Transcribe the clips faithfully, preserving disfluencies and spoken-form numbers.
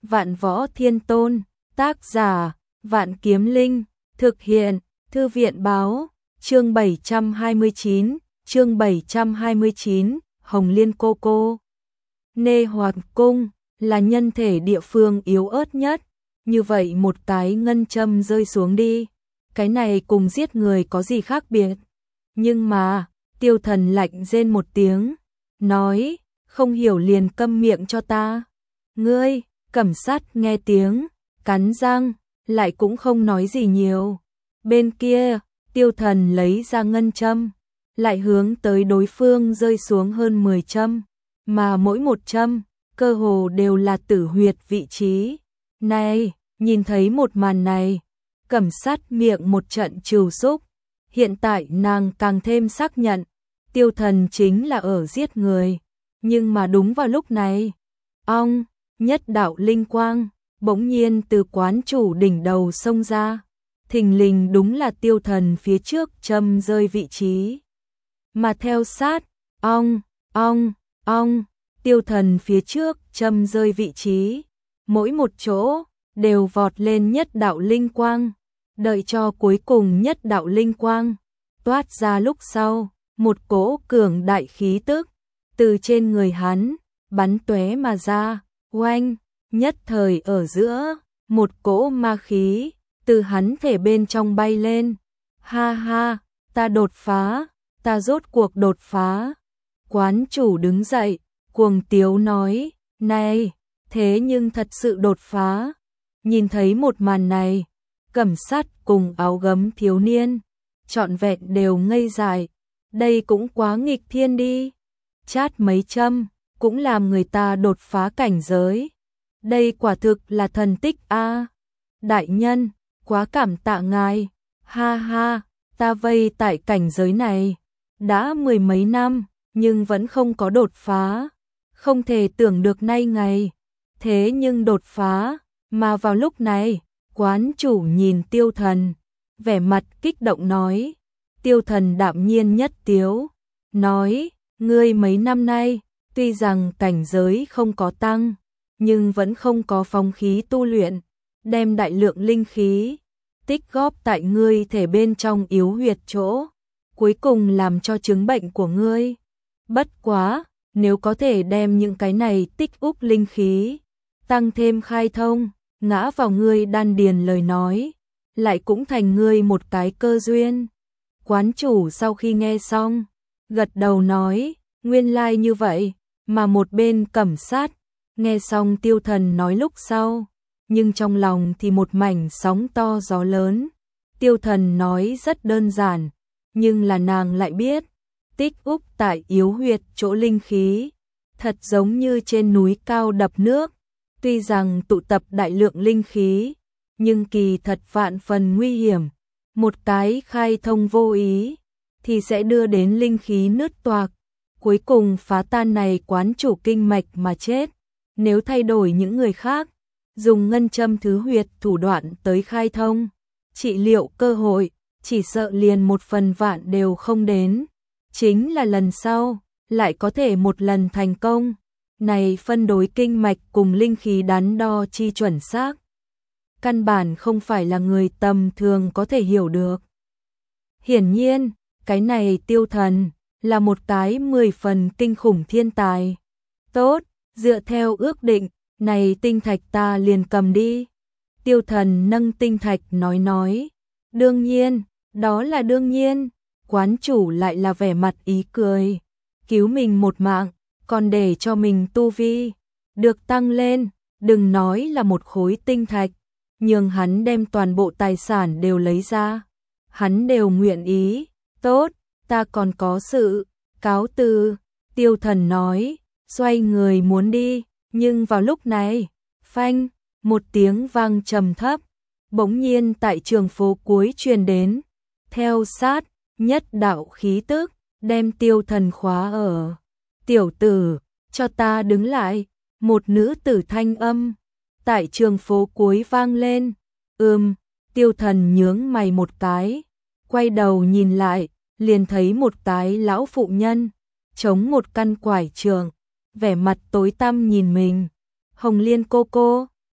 Vạn Võ Thiên Tôn, tác giả, Vạn Kiếm Linh, thực hiện, Thư viện báo, chương bảy trăm hai mươi chín, chương bảy trăm hai mươi chín, Hồng Liên cô cô. Nê Hoạt Cung, là nhân thể địa phương yếu ớt nhất, như vậy một cái ngân châm rơi xuống đi, cái này cùng giết người có gì khác biệt. Nhưng mà, Tiêu Thần lạnh rên một tiếng, nói, không hiểu liền câm miệng cho ta. Ngươi, Cẩm Sát nghe tiếng, cắn răng, lại cũng không nói gì nhiều. Bên kia, Tiêu Thần lấy ra ngân châm, lại hướng tới đối phương rơi xuống hơn mười châm, mà mỗi một châm, cơ hồ đều là tử huyệt vị trí. Này, nhìn thấy một màn này, Cẩm Sát miệng một trận trừ xúc, hiện tại nàng càng thêm xác nhận, Tiêu Thần chính là ở giết người. Nhưng mà đúng vào lúc này, ong, nhất đạo linh quang, bỗng nhiên từ quán chủ đỉnh đầu xông ra, thình lình đúng là Tiêu Thần phía trước châm rơi vị trí. Mà theo sát, ong, ong, ong, Tiêu Thần phía trước châm rơi vị trí, mỗi một chỗ, đều vọt lên nhất đạo linh quang, đợi cho cuối cùng nhất đạo linh quang, toát ra lúc sau, một cỗ cường đại khí tức, từ trên người hắn, bắn tóe mà ra, oanh, nhất thời ở giữa, một cỗ ma khí, từ hắn thể bên trong bay lên. Ha ha, ta đột phá, ta rốt cuộc đột phá. Quán chủ đứng dậy, cuồng tiếu nói, này, thế nhưng thật sự đột phá. Nhìn thấy một màn này, Cẩm Sát cùng áo gấm thiếu niên, trọn vẹn đều ngây dại, đây cũng quá nghịch thiên đi. Chát mấy châm, cũng làm người ta đột phá cảnh giới. Đây quả thực là thần tích a. Đại nhân, quá cảm tạ ngài. Ha ha, ta vây tại cảnh giới này đã mười mấy năm, nhưng vẫn không có đột phá. Không thể tưởng được nay ngày, thế nhưng đột phá. Mà vào lúc này, quán chủ nhìn Tiêu Thần, vẻ mặt kích động nói. Tiêu Thần đạm nhiên nhất tiếu, nói, ngươi mấy năm nay, tuy rằng cảnh giới không có tăng, nhưng vẫn không có phong khí tu luyện, đem đại lượng linh khí tích góp tại ngươi thể bên trong yếu huyệt chỗ, cuối cùng làm cho chứng bệnh của ngươi. Bất quá, nếu có thể đem những cái này tích úp linh khí, tăng thêm khai thông, ngã vào ngươi đan điền lời nói, lại cũng thành ngươi một cái cơ duyên. Quán chủ sau khi nghe xong, gật đầu nói, nguyên lai như vậy, mà một bên Cẩm Sát, nghe xong Tiêu Thần nói lúc sau, nhưng trong lòng thì một mảnh sóng to gió lớn. Tiêu Thần nói rất đơn giản, nhưng là nàng lại biết, tích úp tại yếu huyệt chỗ linh khí, thật giống như trên núi cao đập nước, tuy rằng tụ tập đại lượng linh khí, nhưng kỳ thật vạn phần nguy hiểm, một cái khai thông vô ý, thì sẽ đưa đến linh khí nứt toạc, cuối cùng phá tan này quán chủ kinh mạch mà chết. Nếu thay đổi những người khác, dùng ngân châm thứ huyệt thủ đoạn tới khai thông, trị liệu cơ hội, chỉ sợ liền một phần vạn đều không đến. Chính là lần sau, lại có thể một lần thành công. Này phân đối kinh mạch cùng linh khí đắn đo chi chuẩn xác, căn bản không phải là người tầm thường có thể hiểu được. Hiển nhiên, cái này Tiêu Thần là một cái mười phần kinh khủng thiên tài. Tốt, dựa theo ước định, này tinh thạch ta liền cầm đi. Tiêu Thần nâng tinh thạch nói nói. Đương nhiên, đó là đương nhiên. Quán chủ lại là vẻ mặt ý cười. Cứu mình một mạng, còn để cho mình tu vi được tăng lên, đừng nói là một khối tinh thạch, nhưng hắn đem toàn bộ tài sản đều lấy ra, hắn đều nguyện ý. Tốt, ta còn có sự, cáo từ. Tiêu Thần nói, xoay người muốn đi, nhưng vào lúc này, phanh, một tiếng vang trầm thấp, bỗng nhiên tại trường phố cuối truyền đến, theo sát, nhất đạo khí tức, đem Tiêu Thần khóa ở. Tiểu tử, cho ta đứng lại, một nữ tử thanh âm, tại trường phố cuối vang lên. Ừm, Tiêu Thần nhướng mày một cái, quay đầu nhìn lại, liền thấy một cái lão phụ nhân, chống một căn quải trường, vẻ mặt tối tăm nhìn mình. Hồng Liên cô cô,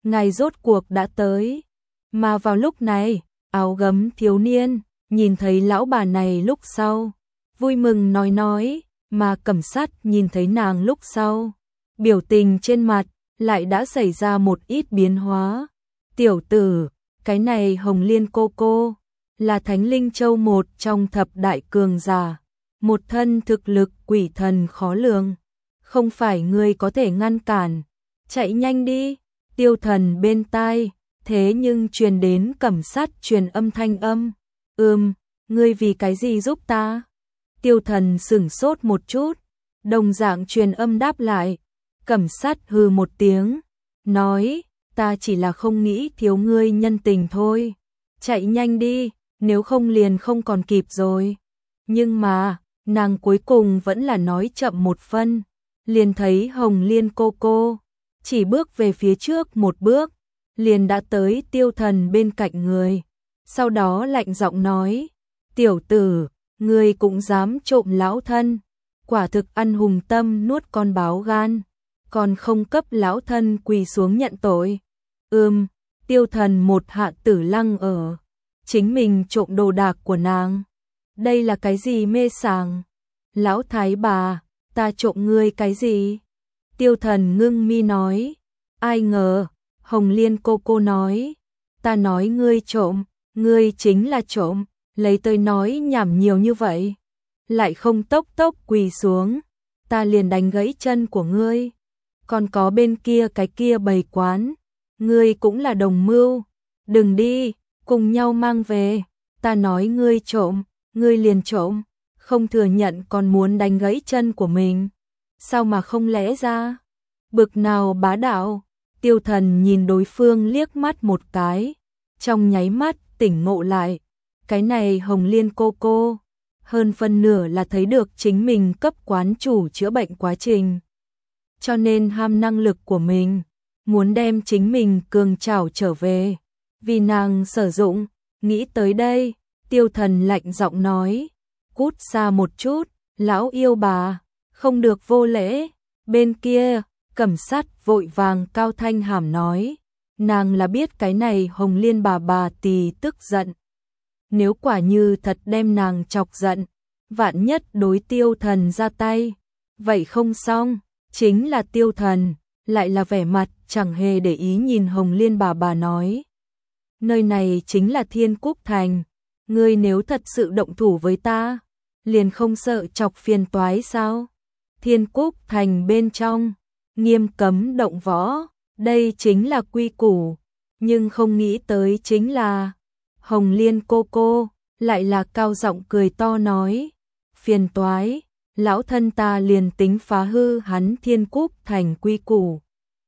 ngài rốt cuộc đã tới. Mà vào lúc này, áo gấm thiếu niên, nhìn thấy lão bà này lúc sau, vui mừng nói nói, mà Cẩm Sát nhìn thấy nàng lúc sau, biểu tình trên mặt lại đã xảy ra một ít biến hóa. Tiểu tử, cái này Hồng Liên cô cô, là Thánh Linh Châu một trong thập đại cường giả, một thân thực lực quỷ thần khó lường, không phải ngươi có thể ngăn cản, chạy nhanh đi. Tiêu Thần bên tai, thế nhưng truyền đến Cẩm Sát truyền âm thanh âm, ừm, ngươi vì cái gì giúp ta? Tiêu Thần sửng sốt một chút, đồng dạng truyền âm đáp lại, Cẩm Sát hừ một tiếng, nói, ta chỉ là không nghĩ thiếu ngươi nhân tình thôi, chạy nhanh đi, nếu không liền không còn kịp rồi. Nhưng mà, nàng cuối cùng vẫn là nói chậm một phân, liền thấy Hồng Liên cô cô, chỉ bước về phía trước một bước, liền đã tới Tiêu Thần bên cạnh người, sau đó lạnh giọng nói, tiểu tử, ngươi cũng dám trộm lão thân, quả thực ăn hùng tâm nuốt con báo gan, còn không cấp lão thân quỳ xuống nhận tội. Ừm, Tiêu Thần một hạ tử lăng ở, chính mình trộm đồ đạc của nàng. Đây là cái gì mê sảng? Lão thái bà, ta trộm ngươi cái gì? Tiêu Thần ngưng mi nói, ai ngờ, Hồng Liên cô cô nói, ta nói ngươi trộm, ngươi chính là trộm, lấy tới nói nhảm nhiều như vậy, lại không tốc tốc quỳ xuống, ta liền đánh gãy chân của ngươi. Còn có bên kia cái kia bày quán, ngươi cũng là đồng mưu, đừng đi, cùng nhau mang về, ta nói ngươi trộm, ngươi liền trộm, không thừa nhận còn muốn đánh gãy chân của mình, sao mà không lẽ ra? Bực nào bá đạo. Tiêu Thần nhìn đối phương liếc mắt một cái, trong nháy mắt tỉnh ngộ lại, cái này Hồng Liên cô cô, hơn phân nửa là thấy được chính mình cấp quán chủ chữa bệnh quá trình, cho nên ham năng lực của mình, muốn đem chính mình cường trảo trở về, vì nàng sử dụng. Nghĩ tới đây, Tiêu Thần lạnh giọng nói, cút xa một chút, lão yêu bà, không được vô lễ. Bên kia, Cẩm Sát vội vàng cao thanh hàm nói, nàng là biết cái này Hồng Liên bà bà tì tức giận, nếu quả như thật đem nàng chọc giận, vạn nhất đối Tiêu Thần ra tay, vậy không xong. Chính là Tiêu Thần, lại là vẻ mặt chẳng hề để ý nhìn Hồng Liên bà bà nói, nơi này chính là Thiên Quốc Thành, ngươi nếu thật sự động thủ với ta, liền không sợ chọc phiền toái sao? Thiên Quốc Thành bên trong, nghiêm cấm động võ, đây chính là quy củ, nhưng không nghĩ tới chính là, Hồng Liên cô cô, lại là cao giọng cười to nói, phiền toái, lão thân ta liền tính phá hư hắn Thiên Quốc Thành quy củ.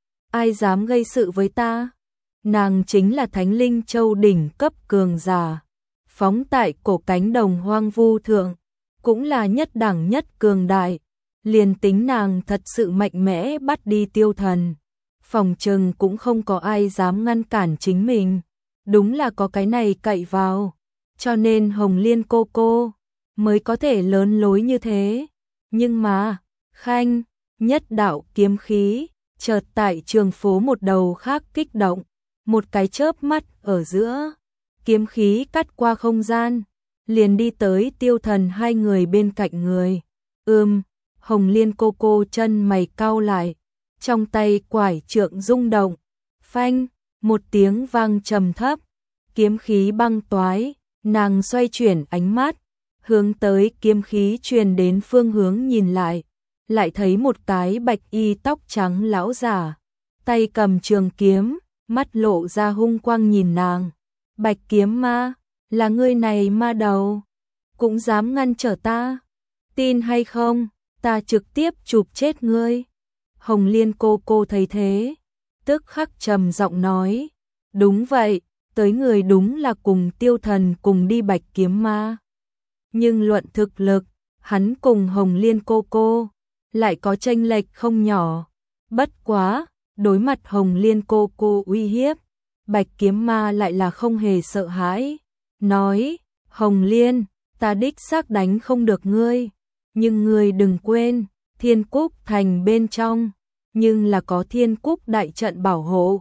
Ai dám gây sự với ta? Nàng chính là Thánh Linh Châu đỉnh cấp cường giả, phóng tại cổ cánh đồng hoang vu thượng, cũng là nhất đẳng nhất cường đại, liền tính nàng thật sự mạnh mẽ bắt đi Tiêu Thần, phòng trừng cũng không có ai dám ngăn cản chính mình, đúng là có cái này cậy vào, cho nên Hồng Liên cô cô mới có thể lớn lối như thế. Nhưng mà, khanh, nhất đạo kiếm khí, chợt tại trường phố một đầu khác kích động, một cái chớp mắt ở giữa, kiếm khí cắt qua không gian, liền đi tới Tiêu Thần hai người bên cạnh người. Ừm, Hồng Liên cô cô chân mày cau lại, trong tay quải trượng rung động, phanh, một tiếng vang trầm thấp, kiếm khí băng toái, nàng xoay chuyển ánh mắt, hướng tới kiếm khí truyền đến phương hướng nhìn lại, lại thấy một cái bạch y tóc trắng lão giả, tay cầm trường kiếm, mắt lộ ra hung quang nhìn nàng. Bạch kiếm ma, là ngươi này ma đầu, cũng dám ngăn trở ta, tin hay không, ta trực tiếp chụp chết ngươi. Hồng Liên cô cô thấy thế, tức khắc trầm giọng nói, đúng vậy, tới người đúng là cùng Tiêu Thần cùng đi bạch kiếm ma. Nhưng luận thực lực, hắn cùng Hồng Liên cô cô lại có chênh lệch không nhỏ. Bất quá, đối mặt Hồng Liên cô cô uy hiếp, bạch kiếm ma lại là không hề sợ hãi, nói, Hồng Liên, ta đích xác đánh không được ngươi, nhưng ngươi đừng quên, Thiên Quốc Thành bên trong, nhưng là có Thiên Quốc đại trận bảo hộ,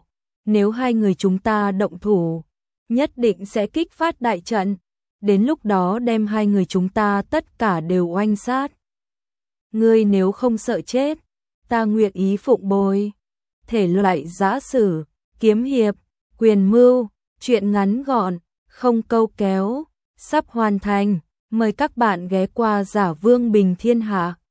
nếu hai người chúng ta động thủ, nhất định sẽ kích phát đại trận, đến lúc đó đem hai người chúng ta tất cả đều oanh sát. Ngươi nếu không sợ chết, ta nguyện ý phụng bồi. Thể loại giã sử, kiếm hiệp, quyền mưu, truyện ngắn gọn, không câu kéo, sắp hoàn thành. Mời các bạn ghé qua Giả Vương Bình Thiên Hạ.